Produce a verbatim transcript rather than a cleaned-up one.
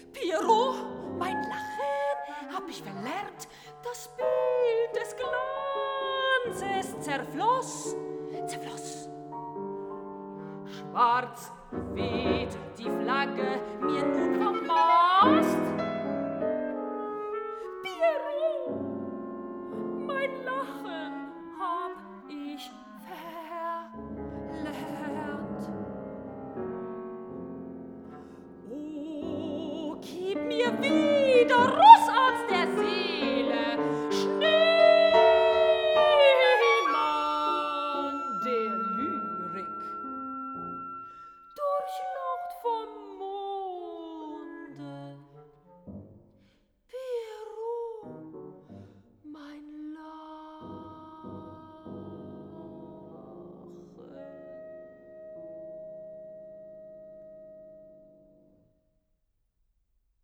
Pierrot, mein Lachen hab ich verlernt, das Bild des Glanzes zerfloss, zerfloss. Schwarz weht die Flagge mir nun vom Mast. Pierrot, mein Lachen hab ich verlernt. Oh, gib mir wieder Russ aus der See.